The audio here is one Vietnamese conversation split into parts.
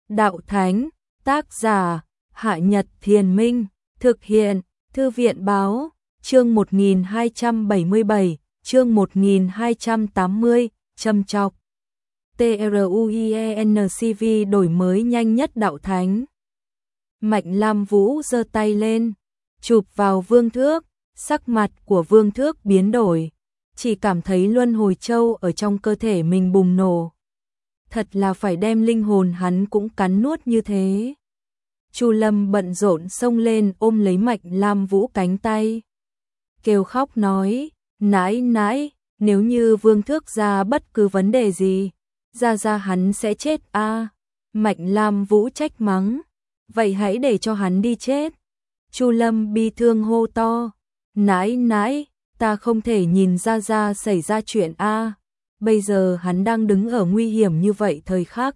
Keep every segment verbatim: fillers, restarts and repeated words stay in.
đạo thánh, tác giả, Hạ Nhật Thiền Minh, thực hiện, Thư viện Báo, chương một nghìn hai trăm bảy mươi bảy, chương một nghìn hai trăm tám mươi, châm chọc. TRUIENCV đổi mới nhanh nhất đạo thánh. Mạnh Lam Vũ giơ tay lên, chụp vào Vương Thước, sắc mặt của Vương Thước biến đổi, chỉ cảm thấy luân hồi châu ở trong cơ thể mình bùng nổ. Thật là phải đem linh hồn hắn cũng cắn nuốt như thế. Chu Lâm bận rộn xông lên ôm lấy Mạnh Lam Vũ cánh tay, kêu khóc nói, nãi nãi, nếu như Vương Thước ra bất cứ vấn đề gì, ra ra hắn sẽ chết a. À. Mạnh Lam Vũ trách mắng, vậy hãy để cho hắn đi chết. Chu Lâm bi thương hô to, nãi nãi, ta không thể nhìn ra ra xảy ra chuyện a. À. Bây giờ hắn đang đứng ở nguy hiểm như vậy thời khắc,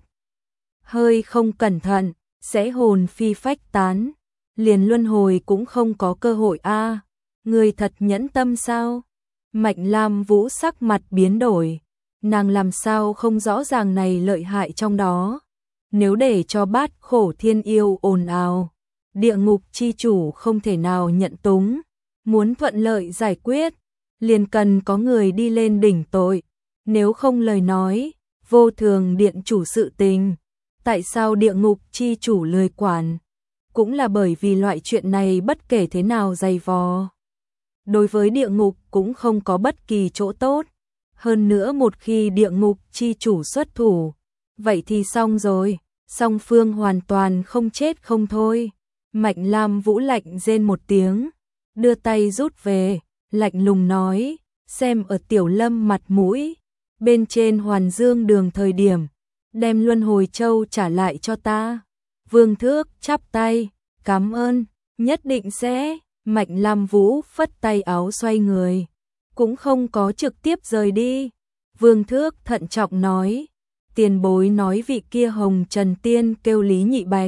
hơi không cẩn thận sẽ hồn phi phách tán, liền luân hồi cũng không có cơ hội a. À. Người thật nhẫn tâm sao? Mạnh Lam Vũ sắc mặt biến đổi, nàng làm sao không rõ ràng này lợi hại trong đó. Nếu để cho Bát Khổ Thiên Yêu ồn ào, địa ngục chi chủ không thể nào nhận túng, muốn thuận lợi giải quyết, liền cần có người đi lên đỉnh tội. Nếu không lời nói, vô thường điện chủ sự tình, tại sao địa ngục chi chủ lười quản? Cũng là bởi vì loại chuyện này bất kể thế nào dày vò, đối với địa ngục cũng không có bất kỳ chỗ tốt. Hơn nữa một khi địa ngục chi chủ xuất thủ, vậy thì xong rồi, song phương hoàn toàn không chết không thôi. Mạnh Lam Vũ lạnh rên một tiếng, đưa tay rút về, lạnh lùng nói, xem ở Tiểu Lâm mặt mũi, bên trên Hoàn Dương đường thời điểm, đem luân hồi châu trả lại cho ta. Vương Thước chắp tay, cảm ơn, nhất định sẽ. Mạnh Lam Vũ phất tay áo xoay người, cũng không có trực tiếp rời đi. Vương Thước thận trọng nói, tiền bối nói vị kia Hồng Trần Tiên kêu Lý Nhị Bạch.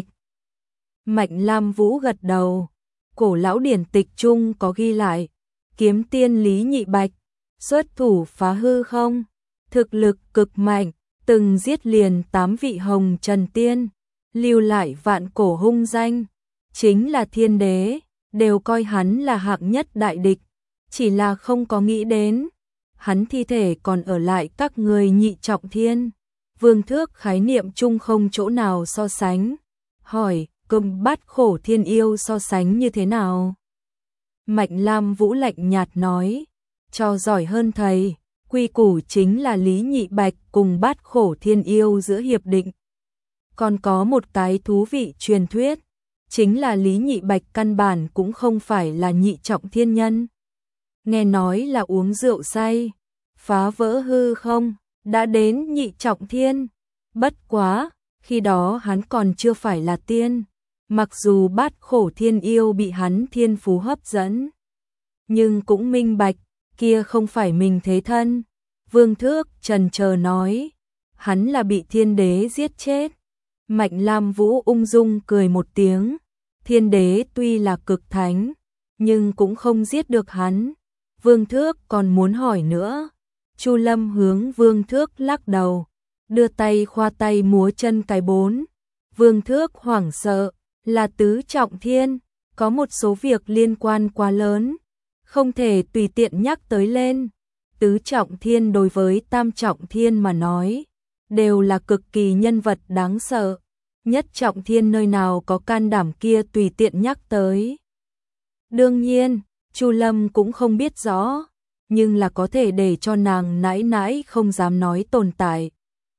Mạnh Lam Vũ gật đầu, cổ lão điển tịch chung có ghi lại, kiếm tiên Lý Nhị Bạch, xuất thủ phá hư không, thực lực cực mạnh, từng giết liền tám vị Hồng Trần Tiên, lưu lại vạn cổ hung danh, chính là thiên đế, đều coi hắn là hạng nhất đại địch, chỉ là không có nghĩ đến, hắn thi thể còn ở lại các người nhị trọng thiên. Vương Thước khái niệm chung không chỗ nào so sánh, hỏi, cùng Bát Khổ Thiên Yêu so sánh như thế nào? Mạnh Lam Vũ lạnh nhạt nói, cho giỏi hơn thầy, quy củ chính là Lý Nhị Bạch cùng Bát Khổ Thiên Yêu giữa hiệp định. Còn có một cái thú vị truyền thuyết, chính là Lý Nhị Bạch căn bản cũng không phải là nhị trọng thiên nhân. Nghe nói là uống rượu say, phá vỡ hư không, đã đến nhị trọng thiên. Bất quá, khi đó hắn còn chưa phải là tiên. Mặc dù Bát Khổ Thiên Yêu bị hắn thiên phú hấp dẫn, nhưng cũng minh bạch, kia không phải mình thế thân. Vương Thước trần chờ nói, hắn là bị thiên đế giết chết. Mạnh Lam Vũ ung dung cười một tiếng, thiên đế tuy là cực thánh, nhưng cũng không giết được hắn. Vương Thước còn muốn hỏi nữa. Chu Lâm hướng Vương Thước lắc đầu, đưa tay khoa tay múa chân cái bốn. Vương Thước hoảng sợ, là tứ trọng thiên, có một số việc liên quan quá lớn, không thể tùy tiện nhắc tới lên. Tứ trọng thiên đối với tam trọng thiên mà nói, đều là cực kỳ nhân vật đáng sợ. Nhất trọng thiên nơi nào có can đảm kia tùy tiện nhắc tới. Đương nhiên, Chu Lâm cũng không biết rõ, nhưng là có thể để cho nàng nãi nãi không dám nói tồn tại.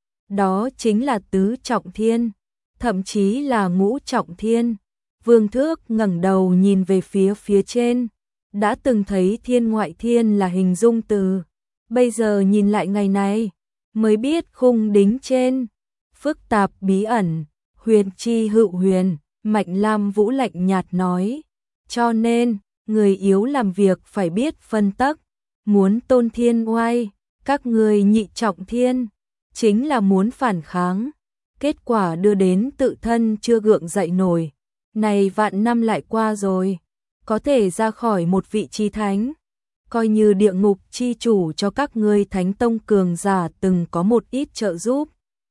Đó chính là tứ trọng thiên, thậm chí là ngũ trọng thiên. Vương Thước ngẩng đầu nhìn về phía phía trên, đã từng thấy thiên ngoại thiên là hình dung từ, bây giờ nhìn lại ngày này, mới biết khung đính trên, phức tạp bí ẩn, huyền chi hữu huyền. Mạnh Lam Vũ lạnh nhạt nói, cho nên, người yếu làm việc phải biết phân tắc, muốn tôn thiên oai, các người nhị trọng thiên, chính là muốn phản kháng, kết quả đưa đến tự thân chưa gượng dậy nổi. Này vạn năm lại qua rồi, có thể ra khỏi một vị trí thánh, coi như địa ngục chi chủ cho các ngươi thánh tông cường giả từng có một ít trợ giúp.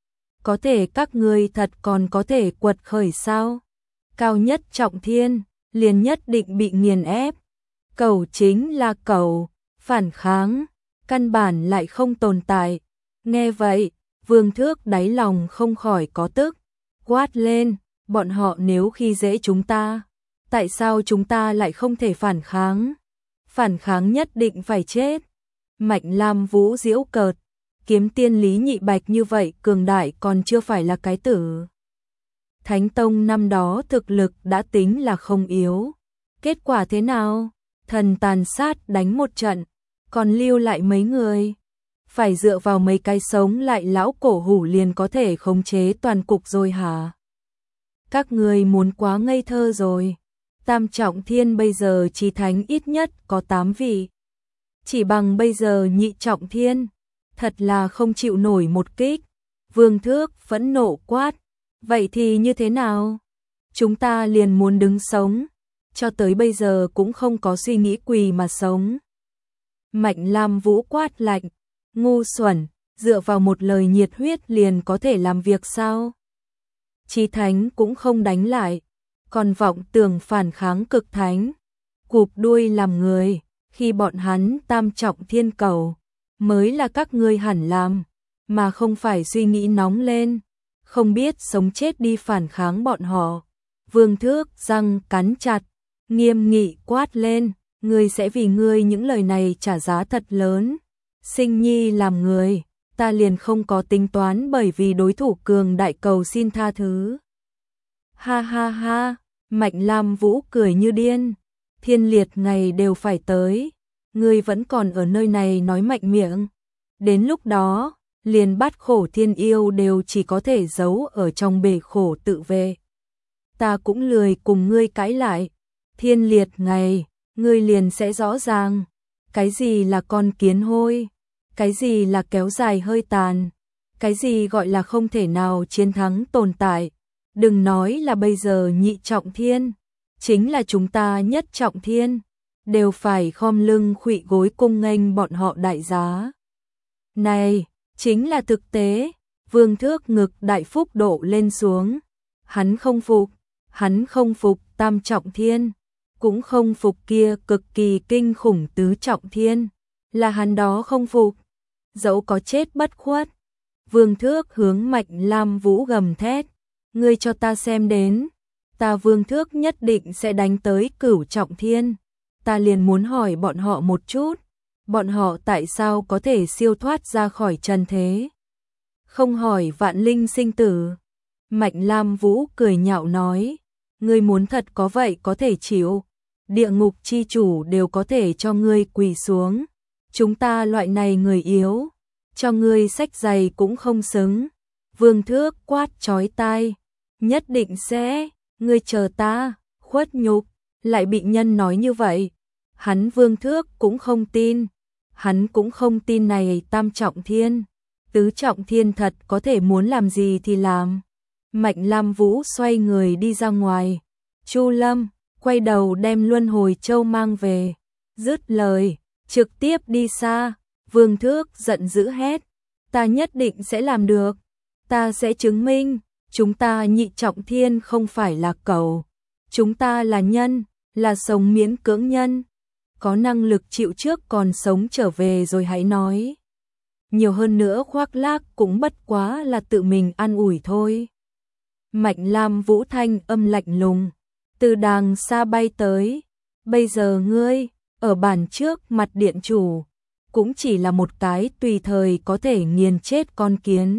có thể các ngươi thật còn có thể quật khởi sao? Cao nhất trọng thiên, liền nhất định bị nghiền ép. Cẩu chính là cẩu, phản kháng, căn bản lại không tồn tại. Nghe vậy, Vương Thước đáy lòng không khỏi có tức, quát lên, bọn họ nếu khi dễ chúng ta, tại sao chúng ta lại không thể phản kháng? Phản kháng nhất định phải chết. Mạnh Lam Vũ giễu cợt, kiếm tiên Lý Nhị Bạch như vậy cường đại còn chưa phải là cái tử. Thánh Tông năm đó thực lực đã tính là không yếu. Kết quả thế nào? Thần tàn sát đánh một trận, còn lưu lại mấy người. Phải dựa vào mấy cái sống lại lão cổ hủ liền có thể khống chế toàn cục rồi hả? Các người muốn quá ngây thơ rồi. Tam trọng thiên bây giờ chí thánh ít nhất có tám vị. Chỉ bằng bây giờ nhị trọng thiên, thật là không chịu nổi một kích. Vương Thước phẫn nộ quát, vậy thì như thế nào? Chúng ta liền muốn đứng sống, cho tới bây giờ cũng không có suy nghĩ quỳ mà sống. Mạnh Lam Vũ quát lạnh, ngu xuẩn, dựa vào một lời nhiệt huyết liền có thể làm việc sao? Chí thánh cũng không đánh lại, còn vọng tưởng phản kháng cực thánh, cụp đuôi làm người, khi bọn hắn tam trọng thiên cầu, mới là các ngươi hẳn làm, mà không phải suy nghĩ nóng lên, không biết sống chết đi phản kháng bọn họ. Vương Thước răng cắn chặt, nghiêm nghị quát lên, ngươi sẽ vì ngươi những lời này trả giá thật lớn. Sinh nhi làm người, ta liền không có tính toán bởi vì đối thủ cường đại cầu xin tha thứ. Ha ha ha, Mạnh Lam Vũ cười như điên, thiên liệt ngày đều phải tới, ngươi vẫn còn ở nơi này nói mạnh miệng. Đến lúc đó, liền bát khổ thiên yêu đều chỉ có thể giấu ở trong bể khổ tự vệ. Ta cũng lười cùng ngươi cãi lại, thiên liệt ngày, ngươi liền sẽ rõ ràng, cái gì là con kiến hôi, cái gì là kéo dài hơi tàn, cái gì gọi là không thể nào chiến thắng tồn tại. Đừng nói là bây giờ nhị trọng thiên, chính là chúng ta nhất trọng thiên, đều phải khom lưng khuỵu gối cung nghênh bọn họ đại giá. Này, chính là thực tế. Vương Thước ngực đại phúc độ lên xuống. Hắn không phục, hắn không phục tam trọng thiên, cũng không phục kia cực kỳ kinh khủng tứ trọng thiên, là hắn đó không phục, dẫu có chết bất khuất. Vương Thước hướng Mạnh Lam Vũ gầm thét, ngươi cho ta xem đến, ta Vương Thước nhất định sẽ đánh tới cửu trọng thiên. Ta liền muốn hỏi bọn họ một chút, bọn họ tại sao có thể siêu thoát ra khỏi trần thế? Không hỏi vạn linh sinh tử. Mạnh Lam Vũ cười nhạo nói, ngươi muốn thật có vậy có thể chịu, địa ngục chi chủ đều có thể cho ngươi quỳ xuống. Chúng ta loại này người yếu, cho ngươi xách giày cũng không xứng. Vương Thước quát chói tai, nhất định sẽ, ngươi chờ ta, khuất nhục, lại bị nhân nói như vậy. Hắn Vương Thước cũng không tin, hắn cũng không tin này tam trọng thiên, tứ trọng thiên thật có thể muốn làm gì thì làm. Mạnh Lam Vũ xoay người đi ra ngoài, Chu Lâm quay đầu đem Luân Hồi Châu mang về, dứt lời, trực tiếp đi xa. Vương Thước giận dữ hét, ta nhất định sẽ làm được, ta sẽ chứng minh, chúng ta nhị trọng thiên không phải là cẩu, chúng ta là nhân, là sống miễn cưỡng nhân, có năng lực chịu trước còn sống trở về rồi hãy nói. Nhiều hơn nữa khoác lác cũng bất quá là tự mình an ủi thôi. Mạnh Lam Vũ thanh âm lạnh lùng, từ đàng xa bay tới, bây giờ ngươi, ở bàn trước mặt điện chủ, cũng chỉ là một cái tùy thời có thể nghiền chết con kiến.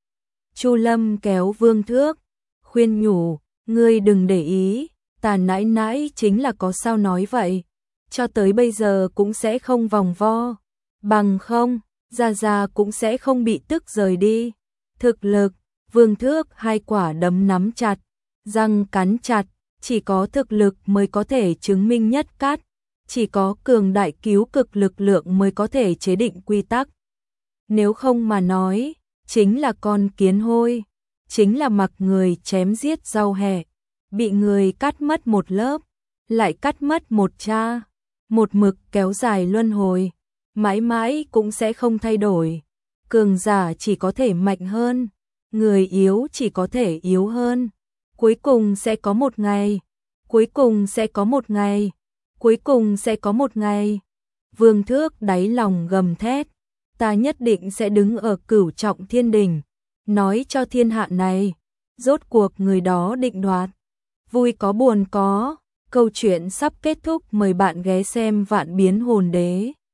Chu Lâm kéo Vương Thước, khuyên nhủ, ngươi đừng để ý, ta nãi nãi chính là có sao nói vậy, cho tới bây giờ cũng sẽ không vòng vo, bằng không, Gia Gia cũng sẽ không bị tức rời đi. Thực lực, Vương Thước hai quả đấm nắm chặt, răng cắn chặt, chỉ có thực lực mới có thể chứng minh nhất cát, chỉ có cường đại cứu cực lực lượng mới có thể chế định quy tắc. Nếu không mà nói, chính là con kiến hôi, chính là mặc người chém giết rau hẹ, bị người cắt mất một lớp, lại cắt mất một cha, một mực kéo dài luân hồi, mãi mãi cũng sẽ không thay đổi. Cường giả chỉ có thể mạnh hơn, người yếu chỉ có thể yếu hơn. Cuối cùng sẽ có một ngày, cuối cùng sẽ có một ngày, cuối cùng sẽ có một ngày. Vương Thước đáy lòng gầm thét, ta nhất định sẽ đứng ở cửu trọng thiên đỉnh, nói cho thiên hạ này, rốt cuộc người đó định đoạt. Vui có buồn có, câu chuyện sắp kết thúc, mời bạn ghé xem Vạn Biến Hồn Đế.